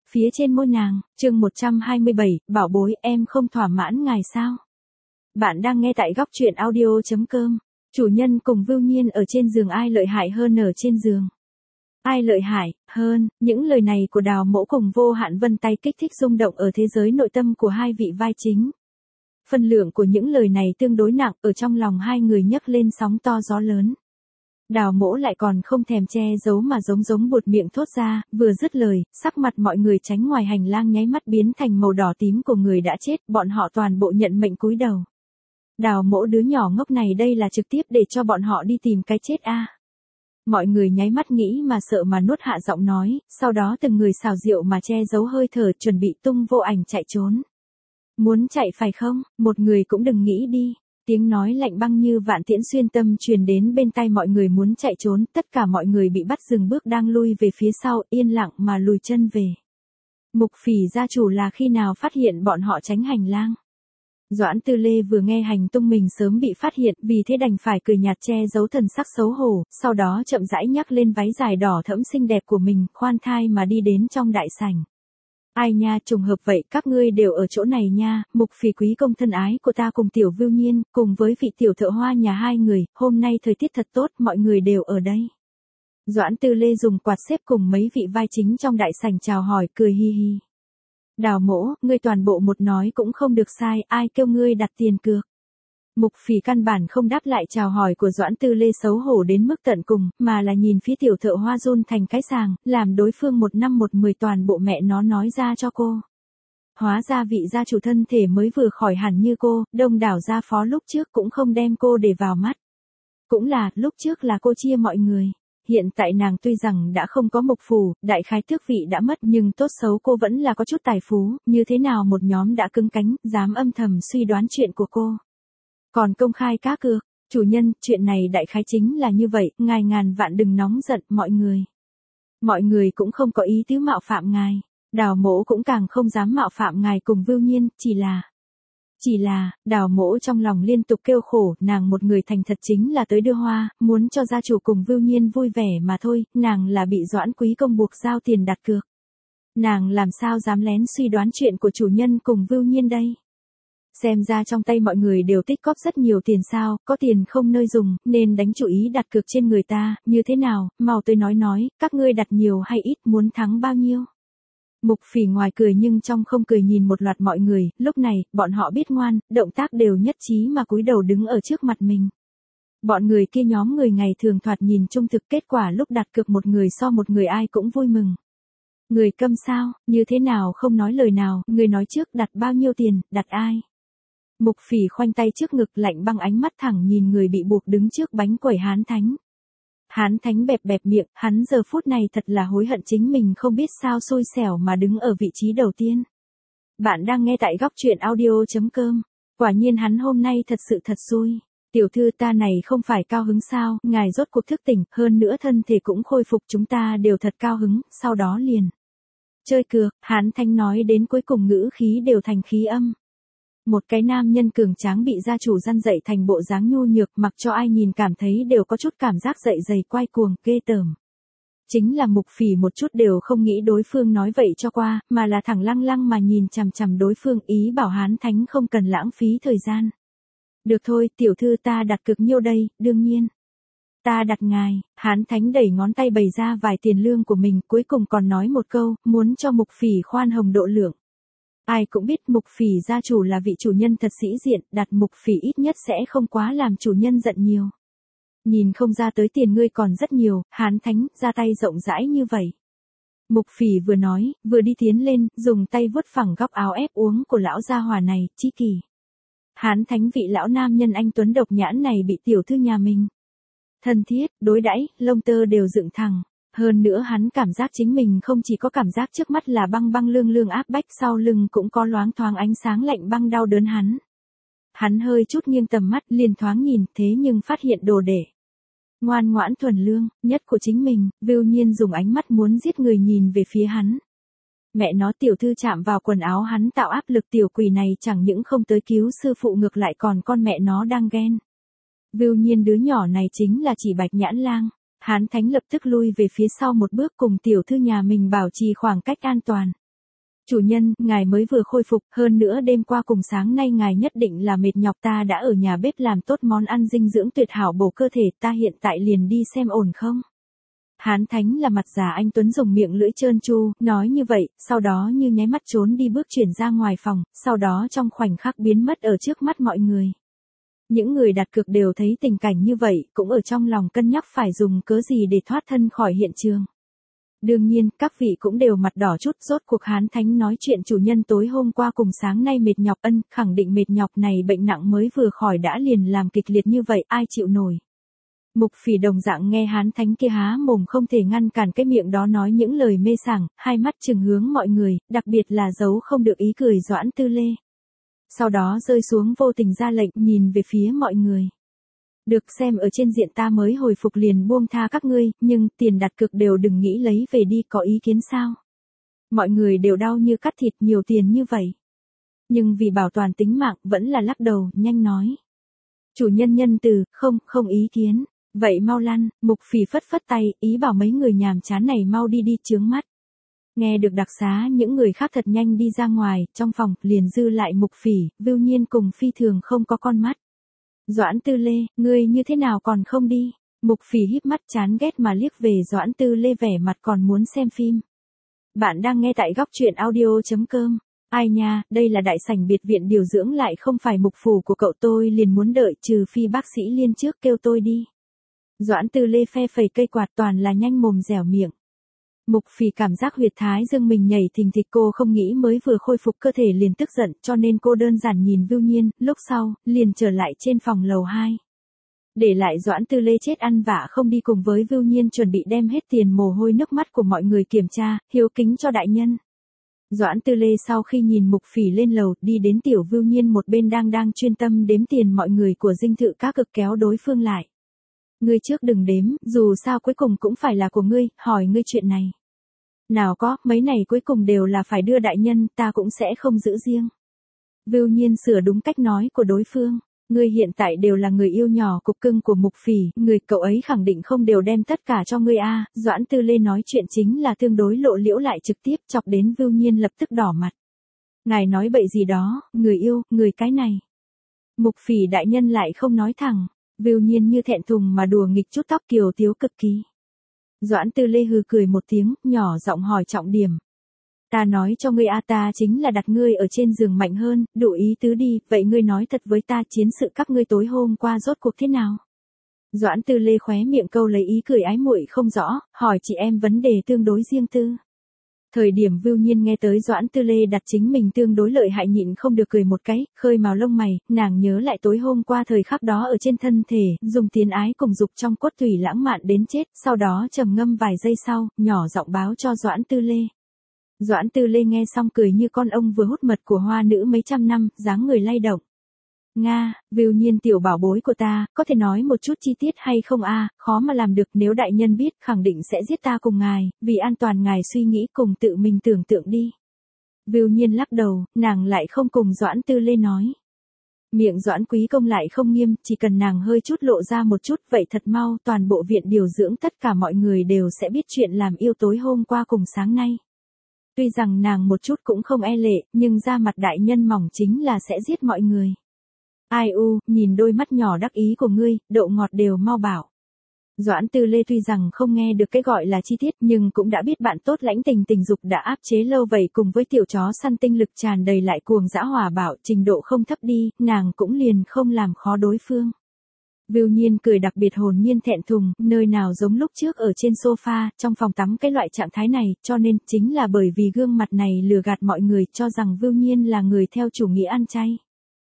phía trên môi nàng. Chương 127, bảo bối, em không thỏa mãn ngài sao? Bạn đang nghe tại góc truyện audio.com. Chủ nhân cùng Vưu Nhiên ở trên giường, ai lợi hại hơn ở trên giường? Ai lợi hại hơn? Những lời này của Đào Mỗ cùng Vô Hạn Vân tay kích thích rung động ở thế giới nội tâm của hai vị vai chính. Phần lượng của những lời này tương đối nặng, ở trong lòng hai người nhấc lên sóng to gió lớn. Đào Mỗ lại còn không thèm che giấu mà giống buột miệng thốt ra, vừa dứt lời, sắc mặt mọi người tránh ngoài hành lang nháy mắt biến thành màu đỏ tím của người đã chết, bọn họ toàn bộ nhận mệnh cúi đầu. Đào Mỗ đứa nhỏ ngốc này đây là trực tiếp để cho bọn họ đi tìm cái chết a. Mọi người nháy mắt nghĩ mà sợ mà nuốt hạ giọng nói, sau đó từng người xào rượu mà che giấu hơi thở, chuẩn bị tung vô ảnh chạy trốn. Muốn chạy phải không? Một người cũng đừng nghĩ đi. Tiếng nói lạnh băng như vạn tiễn xuyên tâm truyền đến bên tai mọi người. Muốn chạy trốn, tất cả mọi người bị bắt dừng bước đang lui về phía sau, yên lặng mà lùi chân về. Mục Phỉ gia chủ là khi nào phát hiện bọn họ tránh hành lang? Doãn Tư Lê vừa nghe hành tung mình sớm bị phát hiện, vì thế đành phải cười nhạt che giấu thần sắc xấu hổ, sau đó chậm rãi nhắc lên váy dài đỏ thẫm xinh đẹp của mình, khoan thai mà đi đến trong đại sảnh. Ai nha, trùng hợp vậy, các ngươi đều ở chỗ này nha. Mục Phỉ quý công thân ái của ta cùng tiểu Vưu Nhiên, cùng với vị tiểu thợ hoa nhà hai người, hôm nay thời tiết thật tốt, mọi người đều ở đây. Doãn Tư Lê dùng quạt xếp cùng mấy vị vai chính trong đại sảnh chào hỏi, cười hi hi. Đào Mỗ, ngươi toàn bộ một nói cũng không được sai, ai kêu ngươi đặt tiền cược? Mục Phỉ căn bản không đáp lại chào hỏi của Doãn Tư Lê xấu hổ đến mức tận cùng, mà là nhìn phía tiểu thợ hoa run thành cái sàng, làm đối phương 1 năm 1 mười toàn bộ mẹ nó nói ra cho cô. Hóa ra vị gia chủ thân thể mới vừa khỏi hẳn như cô, đông đảo gia phó lúc trước cũng không đem cô để vào mắt. Cũng là, lúc trước là cô chia mọi người. Hiện tại nàng tuy rằng đã không có mục phủ, đại khái tước vị đã mất, nhưng tốt xấu cô vẫn là có chút tài phú, như thế nào một nhóm đã cứng cánh, dám âm thầm suy đoán chuyện của cô. Còn công khai cá cược, chủ nhân, chuyện này đại khái chính là như vậy, ngài ngàn vạn đừng nóng giận, mọi người. Mọi người cũng không có ý tứ mạo phạm ngài, Đào Mỗ cũng càng không dám mạo phạm ngài cùng Vưu Nhiên, chỉ là, Đào Mỗ trong lòng liên tục kêu khổ, nàng một người thành thật chính là tới đưa hoa, muốn cho gia chủ cùng Vưu Nhiên vui vẻ mà thôi, nàng là bị Doãn quý công buộc giao tiền đặt cược. Nàng làm sao dám lén suy đoán chuyện của chủ nhân cùng Vưu Nhiên đây? Xem ra trong tay mọi người đều tích cóp rất nhiều tiền sao, có tiền không nơi dùng, nên đánh chủ ý đặt cược trên người ta, như thế nào, mau tới nói, các ngươi đặt nhiều hay ít, muốn thắng bao nhiêu? Mục Phỉ ngoài cười nhưng trong không cười nhìn một loạt mọi người, lúc này, bọn họ biết ngoan, động tác đều nhất trí mà cúi đầu đứng ở trước mặt mình. Bọn người kia nhóm người ngày thường thoạt nhìn trung thực, kết quả lúc đặt cược một người so một người ai cũng vui mừng. Người câm sao, như thế nào không nói lời nào, người nói trước đặt bao nhiêu tiền, đặt ai? Mục Phỉ khoanh tay trước ngực, lạnh băng ánh mắt thẳng nhìn người bị buộc đứng trước bánh quẩy Hán Thánh. Hán Thánh bẹp miệng, hắn giờ phút này thật là hối hận chính mình không biết sao xui xẻo mà đứng ở vị trí đầu tiên. Bạn đang nghe tại góc truyện audio.com. Quả nhiên hắn hôm nay thật sự thật xui. Tiểu thư ta này không phải cao hứng sao, ngài rốt cuộc thức tỉnh, hơn nữa thân thể cũng khôi phục, chúng ta đều thật cao hứng, sau đó liền. Chơi cược, Hán Thánh nói đến cuối cùng ngữ khí đều thành khí âm. Một cái nam nhân cường tráng bị gia chủ răn dậy thành bộ dáng nhu nhược, mặc cho ai nhìn cảm thấy đều có chút cảm giác dậy dày quay cuồng, ghê tởm. Chính là Mục Phỉ một chút đều không nghĩ đối phương nói vậy cho qua, mà là thẳng lăng lăng mà nhìn chằm chằm đối phương, ý bảo Hán Thánh không cần lãng phí thời gian. Được thôi, tiểu thư ta đặt cược nhiêu đây, đương nhiên. Ta đặt ngài, Hán Thánh đẩy ngón tay bày ra vài tiền lương của mình, cuối cùng còn nói một câu, muốn cho Mục Phỉ khoan hồng độ lượng. Ai cũng biết Mục Phỉ gia chủ là vị chủ nhân thật sĩ diện, đặt Mục Phỉ ít nhất sẽ không quá làm chủ nhân giận nhiều. Nhìn không ra tới tiền ngươi còn rất nhiều, Hán Thánh ra tay rộng rãi như vậy. Mục Phỉ vừa nói, vừa đi tiến lên, dùng tay vuốt phẳng góc áo ép uống của lão gia hỏa này, chi kỳ. Hán Thánh vị lão nam nhân anh tuấn độc nhãn này bị tiểu thư nhà mình thân thiết, đối đãi, lông tơ đều dựng thẳng. Hơn nữa hắn cảm giác chính mình không chỉ có cảm giác trước mắt là băng băng lương lương áp bách, sau lưng cũng có loáng thoáng ánh sáng lạnh băng đau đớn hắn. Hắn hơi chút nghiêng tầm mắt, liền thoáng nhìn, thế nhưng phát hiện đồ đệ ngoan ngoãn thuần lương nhất của chính mình. Vưu Nhiên dùng ánh mắt muốn giết người nhìn về phía hắn. Mẹ nó, tiểu thư chạm vào quần áo hắn tạo áp lực, tiểu quỷ này chẳng những không tới cứu sư phụ ngược lại còn con mẹ nó đang ghen. Vưu Nhiên đứa nhỏ này chính là chỉ Bạch Nhãn Lang. Hán Thánh lập tức lui về phía sau một bước, cùng tiểu thư nhà mình bảo trì khoảng cách an toàn. Chủ nhân, ngài mới vừa khôi phục, hơn nữa đêm qua cùng sáng nay ngài nhất định là mệt nhọc, ta đã ở nhà bếp làm tốt món ăn dinh dưỡng tuyệt hảo bổ cơ thể, ta hiện tại liền đi xem ổn không? Hán Thánh là mặt già anh Tuấn dùng miệng lưỡi trơn tru, nói như vậy, sau đó như nháy mắt trốn đi bước chuyển ra ngoài phòng, sau đó trong khoảnh khắc biến mất ở trước mắt mọi người. Những người đặt cược đều thấy tình cảnh như vậy, cũng ở trong lòng cân nhắc phải dùng cớ gì để thoát thân khỏi hiện trường. Đương nhiên, các vị cũng đều mặt đỏ chút, rốt cuộc Hán Thánh nói chuyện chủ nhân tối hôm qua cùng sáng nay mệt nhọc, khẳng định mệt nhọc này bệnh nặng mới vừa khỏi đã liền làm kịch liệt như vậy, ai chịu nổi. Mục Phỉ đồng dạng nghe Hán Thánh kia há mồm không thể ngăn cản cái miệng đó nói những lời mê sảng, hai mắt trừng hướng mọi người, đặc biệt là giấu không được ý cười Doãn Tư Lê. Sau đó rơi xuống vô tình ra lệnh nhìn về phía mọi người. Được xem ở trên diện ta mới hồi phục liền buông tha các ngươi, nhưng tiền đặt cược đều đừng nghĩ lấy về đi, có ý kiến sao? Mọi người đều đau như cắt thịt, nhiều tiền như vậy. Nhưng vì bảo toàn tính mạng vẫn là lắc đầu, nhanh nói. Chủ nhân nhân từ, không ý kiến. Vậy mau lăn, Mục Phỉ phất phất tay, ý bảo mấy người nhàm chán này mau đi chướng mắt. Nghe được đặc xá những người khác thật nhanh đi ra ngoài, trong phòng, liền dư lại Mục Phỉ, Vưu Nhiên cùng Phi Thường không có con mắt. Doãn Tư Lê, ngươi như thế nào còn không đi? Mục Phỉ híp mắt chán ghét mà liếc về Doãn Tư Lê vẻ mặt còn muốn xem phim. Bạn đang nghe tại góc truyện audio.com. Ai nha, đây là đại sảnh biệt viện điều dưỡng lại không phải mục phủ của cậu, tôi liền muốn đợi trừ phi bác sĩ Liên trước kêu tôi đi. Doãn Tư Lê phe phẩy cây quạt toàn là nhanh mồm dẻo miệng. Mục Phỉ cảm giác huyệt thái dương mình nhảy thình thịch, cô không nghĩ mới vừa khôi phục cơ thể liền tức giận, cho nên cô đơn giản nhìn Vưu Nhiên, lúc sau, liền trở lại trên phòng lầu 2. Để lại Doãn Tư Lê chết ăn vạ không đi cùng với Vưu Nhiên chuẩn bị đem hết tiền mồ hôi nước mắt của mọi người kiểm tra, hiếu kính cho đại nhân. Doãn Tư Lê sau khi nhìn Mục Phỉ lên lầu, đi đến tiểu Vưu Nhiên một bên đang chuyên tâm đếm tiền mọi người của dinh thự cá cực kéo đối phương lại. Ngươi trước đừng đếm, dù sao cuối cùng cũng phải là của ngươi, hỏi ngươi chuyện này. Nào có, mấy này cuối cùng đều là phải đưa đại nhân, ta cũng sẽ không giữ riêng. Vưu Nhiên sửa đúng cách nói của đối phương. Ngươi hiện tại đều là người yêu nhỏ cục cưng của Mục Phỉ, người cậu ấy khẳng định không đều đem tất cả cho ngươi a. Doãn Tư Lê nói chuyện chính là tương đối lộ liễu lại trực tiếp, chọc đến Vưu Nhiên lập tức đỏ mặt. Ngài nói bậy gì đó, người yêu, người cái này. Mục Phỉ đại nhân lại không nói thẳng. Vưu Nhiên như thẹn thùng mà đùa nghịch chút tóc kiều tiếu cực kỳ. Doãn Tư Lê hừ cười một tiếng, nhỏ giọng hỏi trọng điểm. Ta nói cho ngươi a, ta chính là đặt ngươi ở trên giường mạnh hơn, đủ ý tứ đi, vậy ngươi nói thật với ta, chiến sự các ngươi tối hôm qua rốt cuộc thế nào? Doãn Tư Lê khóe miệng câu lấy ý cười ái muội không rõ, hỏi chị em vấn đề tương đối riêng tư. Thời điểm Vưu Nhiên nghe tới Doãn Tư Lê đặt chính mình tương đối lợi hại nhịn không được cười một cái, khơi mào lông mày, nàng nhớ lại tối hôm qua thời khắc đó ở trên thân thể, dùng tiến ái cùng dục trong cốt tủy lãng mạn đến chết, sau đó trầm ngâm vài giây sau, nhỏ giọng báo cho Doãn Tư Lê. Doãn Tư Lê nghe xong cười như con ông vừa hút mật của hoa nữ mấy trăm năm, dáng người lay động. Nga, Vưu Nhiên tiểu bảo bối của ta, có thể nói một chút chi tiết hay không a? Khó mà làm được, nếu đại nhân biết khẳng định sẽ giết ta cùng ngài, vì an toàn ngài suy nghĩ cùng tự mình tưởng tượng đi. Vưu Nhiên lắc đầu, nàng lại không cùng Doãn Tư Lê nói. Miệng Doãn Quý công lại không nghiêm, chỉ cần nàng hơi chút lộ ra một chút, vậy thật mau toàn bộ viện điều dưỡng tất cả mọi người đều sẽ biết chuyện làm yêu tối hôm qua cùng sáng nay. Tuy rằng nàng một chút cũng không e lệ, nhưng da mặt đại nhân mỏng chính là sẽ giết mọi người. Ai u, nhìn đôi mắt nhỏ đắc ý của ngươi, độ ngọt đều mau bảo. Doãn Tư Lê tuy rằng không nghe được cái gọi là chi tiết nhưng cũng đã biết bạn tốt lãnh tình dục đã áp chế lâu vậy, cùng với tiểu chó săn tinh lực tràn đầy lại cuồng dã hỏa bạo, trình độ không thấp đi, nàng cũng liền không làm khó đối phương. Vưu Nhiên cười đặc biệt hồn nhiên thẹn thùng, nơi nào giống lúc trước ở trên sofa, trong phòng tắm cái loại trạng thái này, cho nên, chính là bởi vì gương mặt này lừa gạt mọi người cho rằng Vưu Nhiên là người theo chủ nghĩa ăn chay.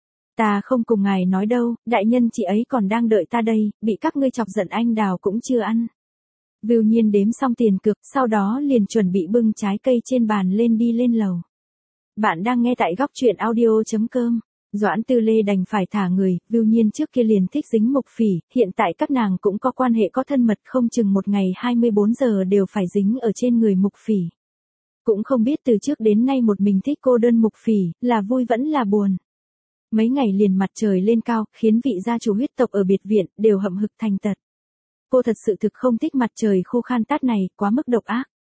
Ta không cùng ngài nói đâu, đại nhân chị ấy còn đang đợi ta đây, bị các ngươi chọc giận anh đào cũng chưa ăn. Vưu Nhiên đếm xong tiền cược, sau đó liền chuẩn bị bưng trái cây trên bàn lên lầu. Bạn đang nghe tại góc truyện audio.com. Doãn Tư Lê đành phải thả người, Vưu Nhiên trước kia liền thích dính Mục Phỉ, hiện tại các nàng cũng có quan hệ có thân mật, không chừng một ngày 24 giờ đều phải dính ở trên người Mục Phỉ. Cũng không biết từ trước đến nay một mình thích cô đơn Mục Phỉ, là vui vẫn là buồn. Mấy ngày liền mặt trời lên cao, khiến vị gia chủ huyết tộc ở biệt viện, đều hậm hực thành tật. Cô thật sự thực không thích mặt trời khô khan tát này, quá mức độc ác.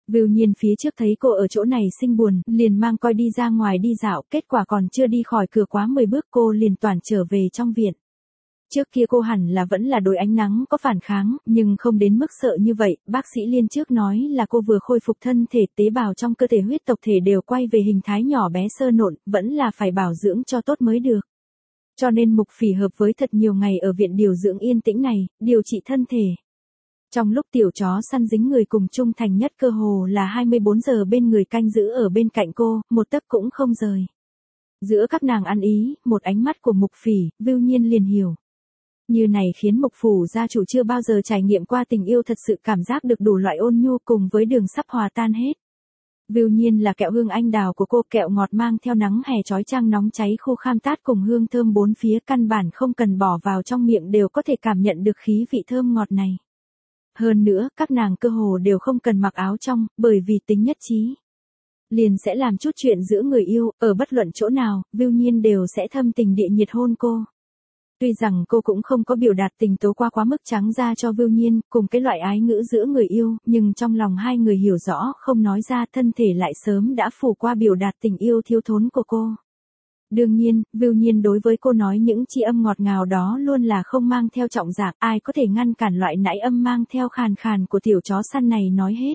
Vưu Nhiên phía trước thấy cô ở chỗ này sinh buồn, liền mang coi đi ra ngoài đi dạo, kết quả còn chưa đi khỏi cửa quá 10 bước cô liền toàn trở về trong viện. Trước kia cô hẳn là vẫn là đối ánh nắng có phản kháng, nhưng không đến mức sợ như vậy, bác sĩ Liên trước nói là cô vừa khôi phục thân thể, tế bào trong cơ thể huyết tộc thể đều quay về hình thái nhỏ bé sơ nộn, vẫn là phải bảo dưỡng cho tốt mới được. Cho nên Mục Phỉ hợp với thật nhiều ngày ở viện điều dưỡng yên tĩnh này, điều trị thân thể. Trong lúc tiểu chó săn dính người cùng trung thành nhất cơ hồ là 24 giờ bên người canh giữ ở bên cạnh cô, một tấc cũng không rời. Giữa các nàng ăn ý, một ánh mắt của Mục Phỉ, Vưu Nhiên liền hiểu. Như này khiến Mục Phủ gia chủ chưa bao giờ trải nghiệm qua tình yêu thật sự, cảm giác được đủ loại ôn nhu cùng với đường sắp hòa tan hết. Vưu Nhiên là kẹo hương anh đào của cô, kẹo ngọt mang theo nắng hè chói chang nóng cháy khu kham tát cùng hương thơm bốn phía, căn bản không cần bỏ vào trong miệng đều có thể cảm nhận được khí vị thơm ngọt này. Hơn nữa, các nàng cơ hồ đều không cần mặc áo trong, bởi vì tính nhất trí. Liền sẽ làm chút chuyện giữa người yêu, ở bất luận chỗ nào, Vưu Nhiên đều sẽ thâm tình địa nhiệt hôn cô. Tuy rằng cô cũng không có biểu đạt tình tố quá mức trắng ra cho Vưu Nhiên, cùng cái loại ái ngữ giữa người yêu, nhưng trong lòng hai người hiểu rõ, không nói ra, thân thể lại sớm đã phủ qua biểu đạt tình yêu thiếu thốn của cô. Đương nhiên, Vưu Nhiên đối với cô nói những chi âm ngọt ngào đó luôn là không mang theo trọng dạng, ai có thể ngăn cản loại nãi âm mang theo khàn khàn của tiểu chó săn này nói hết.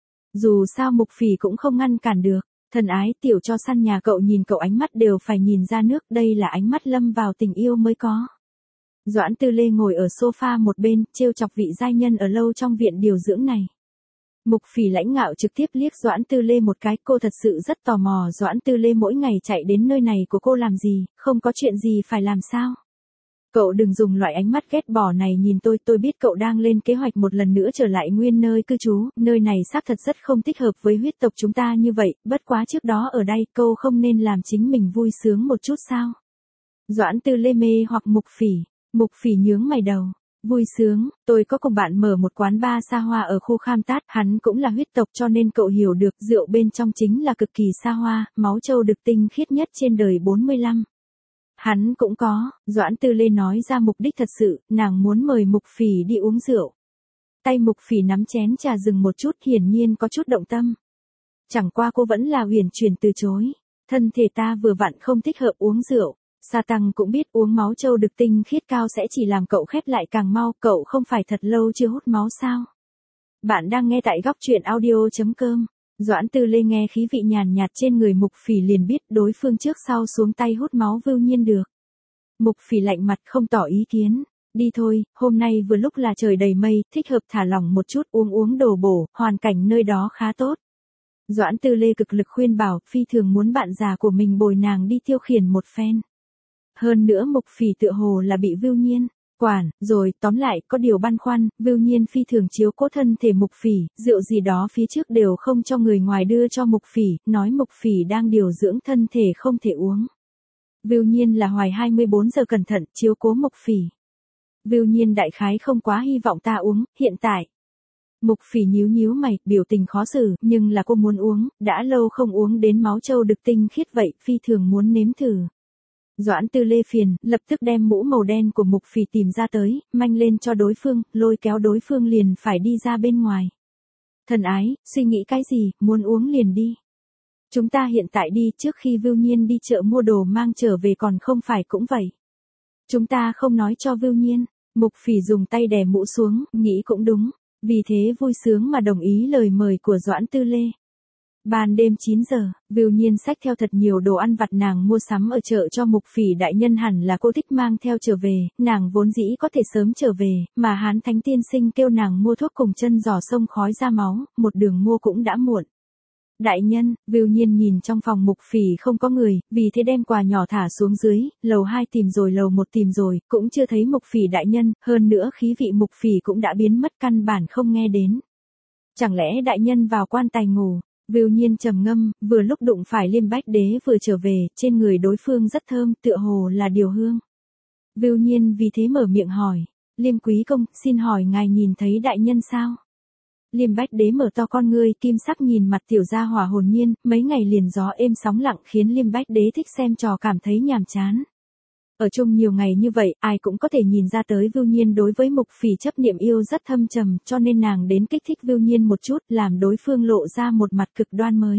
Dù sao Mục Phỉ cũng không ngăn cản được. Thân ái, tiểu chó săn nhà cậu nhìn cậu ánh mắt đều phải nhìn ra nước, đây là ánh mắt lâm vào tình yêu mới có. Doãn Tư Lê ngồi ở sofa một bên, trêu chọc vị giai nhân ở lâu trong viện điều dưỡng này. Mục Phỉ lãnh ngạo trực tiếp liếc Doãn Tư Lê một cái, cô thật sự rất tò mò Doãn Tư Lê mỗi ngày chạy đến nơi này của cô làm gì, không có chuyện gì phải làm sao. Cậu đừng dùng loại ánh mắt ghét bỏ này nhìn tôi biết cậu đang lên kế hoạch một lần nữa trở lại nguyên nơi cư trú, nơi này xác thật rất không thích hợp với huyết tộc chúng ta như vậy, bất quá trước đó ở đây cô không nên làm chính mình vui sướng một chút sao. Doãn Tư Lê mê hoặc Mục Phỉ nhướng mày đầu. Vui sướng, tôi có cùng bạn mở một quán bar xa hoa ở khu Kham Tát, hắn cũng là huyết tộc cho nên cậu hiểu được, rượu bên trong chính là cực kỳ xa hoa, máu trâu được tinh khiết nhất trên đời 45. Hắn cũng có, Doãn Tư Lê nói ra mục đích thật sự, nàng muốn mời Mục Phỉ đi uống rượu. Tay Mục Phỉ nắm chén trà dừng một chút, hiển nhiên có chút động tâm. Chẳng qua cô vẫn là huyền chuyển từ chối. Thân thể ta vừa vặn không thích hợp uống rượu. Sa Tăng cũng biết uống máu trâu được tinh khiết cao sẽ chỉ làm cậu khép lại càng mau, cậu không phải thật lâu chưa hút máu sao? Bạn đang nghe tại góc truyện audio.com. Doãn Tư Lê nghe khí vị nhàn nhạt trên người Mục Phỉ liền biết đối phương trước sau xuống tay hút máu Vưu Nhiên được. Mục Phỉ lạnh mặt không tỏ ý kiến. Đi thôi, hôm nay vừa lúc là trời đầy mây, thích hợp thả lỏng một chút, uống đồ bổ, hoàn cảnh nơi đó khá tốt. Doãn Tư Lê cực lực khuyên bảo, phi thường muốn bạn già của mình bồi nàng đi tiêu khiển một phen. Hơn nữa Mục Phỉ tựa hồ là bị Vưu Nhiên quản, rồi, tóm lại, có điều băn khoăn, Vưu Nhiên phi thường chiếu cố thân thể Mục Phỉ, rượu gì đó phía trước đều không cho người ngoài đưa cho Mục Phỉ, nói Mục Phỉ đang điều dưỡng thân thể không thể uống. Vưu Nhiên là hoài 24 giờ cẩn thận, chiếu cố Mục Phỉ. Vưu Nhiên đại khái không quá hy vọng ta uống, hiện tại. Mục Phỉ nhíu mày, biểu tình khó xử, nhưng là cô muốn uống, đã lâu không uống đến máu trâu được tinh khiết vậy, phi thường muốn nếm thử. Doãn Tư Lê phiền, lập tức đem mũ màu đen của Mục Phỉ tìm ra tới, manh lên cho đối phương, lôi kéo đối phương liền phải đi ra bên ngoài. Thần ái, suy nghĩ cái gì, muốn uống liền đi. Chúng ta hiện tại đi, trước khi Vưu Nhiên đi chợ mua đồ mang trở về còn không phải cũng vậy. Chúng ta không nói cho Vưu Nhiên. Mục Phỉ dùng tay đè mũ xuống, nghĩ cũng đúng. Vì thế vui sướng mà đồng ý lời mời của Doãn Tư Lê. Ban đêm 9 giờ, Vưu Nhiên xách theo thật nhiều đồ ăn vặt nàng mua sắm ở chợ cho Mục Phỉ đại nhân, hẳn là cô thích mang theo trở về, nàng vốn dĩ có thể sớm trở về, mà Hán Thánh tiên sinh kêu nàng mua thuốc cùng chân giò sông khói ra máu, một đường mua cũng đã muộn. Đại nhân, Vưu Nhiên nhìn trong phòng Mục Phỉ không có người, vì thế đem quà nhỏ thả xuống dưới, lầu 2 tìm rồi lầu 1 tìm rồi, cũng chưa thấy Mục Phỉ đại nhân, hơn nữa khí vị Mục Phỉ cũng đã biến mất, căn bản không nghe đến. Chẳng lẽ đại nhân vào quan tài ngủ? Vưu Nhiên trầm ngâm, vừa lúc đụng phải Liêm Bách Đế vừa trở về, trên người đối phương rất thơm, tựa hồ là điều hương. Vưu Nhiên vì thế mở miệng hỏi, Liêm quý công, xin hỏi ngài nhìn thấy đại nhân sao? Liêm Bách Đế mở to con ngươi, kim sắc nhìn mặt tiểu gia hỏa hồn nhiên, mấy ngày liền gió êm sóng lặng khiến Liêm Bách Đế thích xem trò cảm thấy nhàm chán. Ở chung nhiều ngày như vậy, ai cũng có thể nhìn ra tới Vưu Nhiên đối với Mục Phỉ chấp niệm yêu rất thâm trầm, cho nên nàng đến kích thích Vưu Nhiên một chút, làm đối phương lộ ra một mặt cực đoan mới.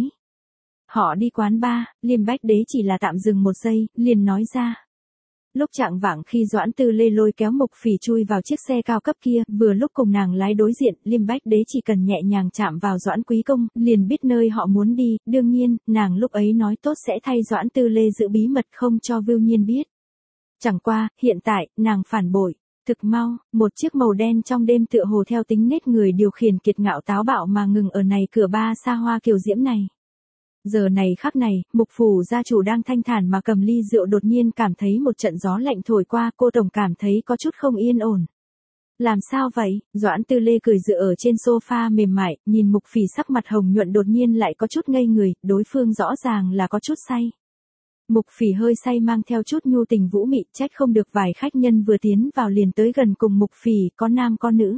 Họ đi quán bar, Liêm Bách Đế chỉ là tạm dừng một giây, liền nói ra. Lúc chạng vạng khi Doãn Tư Lê lôi kéo Mục Phỉ chui vào chiếc xe cao cấp kia, vừa lúc cùng nàng lái đối diện, Liêm Bách Đế chỉ cần nhẹ nhàng chạm vào Doãn Quý Công, liền biết nơi họ muốn đi, đương nhiên, nàng lúc ấy nói tốt sẽ thay Doãn Tư Lê giữ bí mật không cho Vưu Nhiên biết. Chẳng qua, hiện tại, nàng phản bội. Thực mau, một chiếc màu đen trong đêm tựa hồ theo tính nết người điều khiển kiệt ngạo táo bạo mà ngừng ở này cửa ba xa hoa kiều diễm này. Giờ này khắc này, Mục phủ gia chủ đang thanh thản mà cầm ly rượu đột nhiên cảm thấy một trận gió lạnh thổi qua, cô tổng cảm thấy có chút không yên ổn. Làm sao vậy? Doãn Tư Lê cười dựa ở trên sofa mềm mại, nhìn Mục Phỉ sắc mặt hồng nhuận đột nhiên lại có chút ngây người, đối phương rõ ràng là có chút say. Mục Phỉ hơi say mang theo chút nhu tình vũ mị, trách không được vài khách nhân vừa tiến vào liền tới gần cùng Mục Phỉ, có nam có nữ.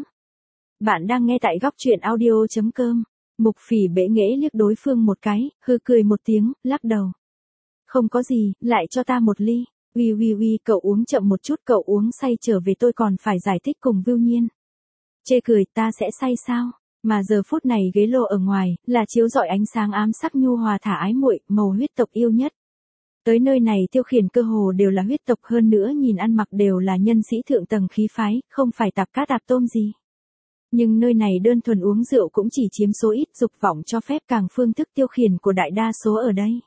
Bạn đang nghe tại góc truyện audio.com. Mục Phỉ bẽ nghễ liếc đối phương một cái, hư cười một tiếng, lắc đầu. Không có gì, lại cho ta một ly. Uy, cậu uống chậm một chút, cậu uống say trở về tôi còn phải giải thích cùng Vưu Nhiên. Chê cười, ta sẽ say sao? Mà giờ phút này ghế lô ở ngoài, là chiếu rọi ánh sáng ám sắc nhu hòa thả ái muội, màu huyết tộc yêu nhất. Tới nơi này tiêu khiển cơ hồ đều là huyết tộc, hơn nữa nhìn ăn mặc đều là nhân sĩ thượng tầng khí phái, không phải tạp cát tạp tôm gì. Nhưng nơi này đơn thuần uống rượu cũng chỉ chiếm số ít, dục vọng cho phép càng phương thức tiêu khiển của đại đa số ở đây.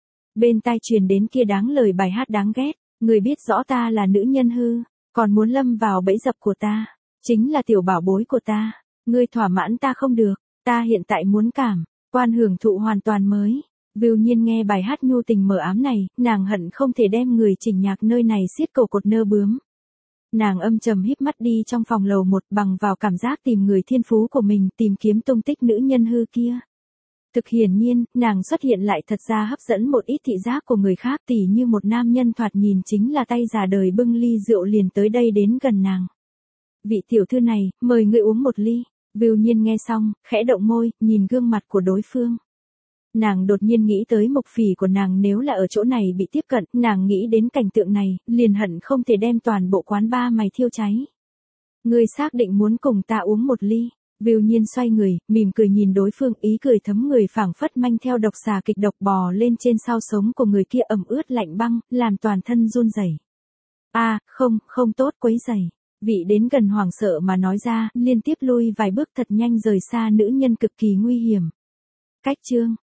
Bên tai truyền đến kia đáng lời bài hát đáng ghét, người biết rõ ta là nữ nhân hư, còn muốn lâm vào bẫy dập của ta, chính là tiểu bảo bối của ta, ngươi thỏa mãn ta không được, ta hiện tại muốn cảm quan hưởng thụ hoàn toàn mới. Vưu Nhiên nghe bài hát nhu tình mờ ám này, nàng hận không thể đem người chỉnh nhạc nơi này xiết cổ cột nơ bướm. Nàng âm trầm híp mắt đi trong phòng lầu một, bằng vào cảm giác tìm người thiên phú của mình, tìm kiếm tung tích nữ nhân hư kia. Thực hiển nhiên, nàng xuất hiện lại thật ra hấp dẫn một ít thị giác của người khác, tỉ như một nam nhân thoạt nhìn chính là tay già đời bưng ly rượu liền tới đây đến gần nàng. Vị tiểu thư này, mời ngươi uống một ly. Vưu Nhiên nghe xong, khẽ động môi, nhìn gương mặt của đối phương. Nàng đột nhiên nghĩ tới Mục Phỉ của nàng nếu là ở chỗ này bị tiếp cận, nàng nghĩ đến cảnh tượng này, liền hận không thể đem toàn bộ quán bar mày thiêu cháy. Ngươi xác định muốn cùng ta uống một ly. Vưu Nhiên xoay người, mỉm cười nhìn đối phương, ý cười thấm người phảng phất manh theo độc xà kịch độc bò lên trên sao sống của người kia ẩm ướt lạnh băng, làm toàn thân run rẩy. Không tốt quấy rầy. Vị đến gần hoảng sợ mà nói ra, liên tiếp lui vài bước thật nhanh rời xa nữ nhân cực kỳ nguy hiểm. Cách chương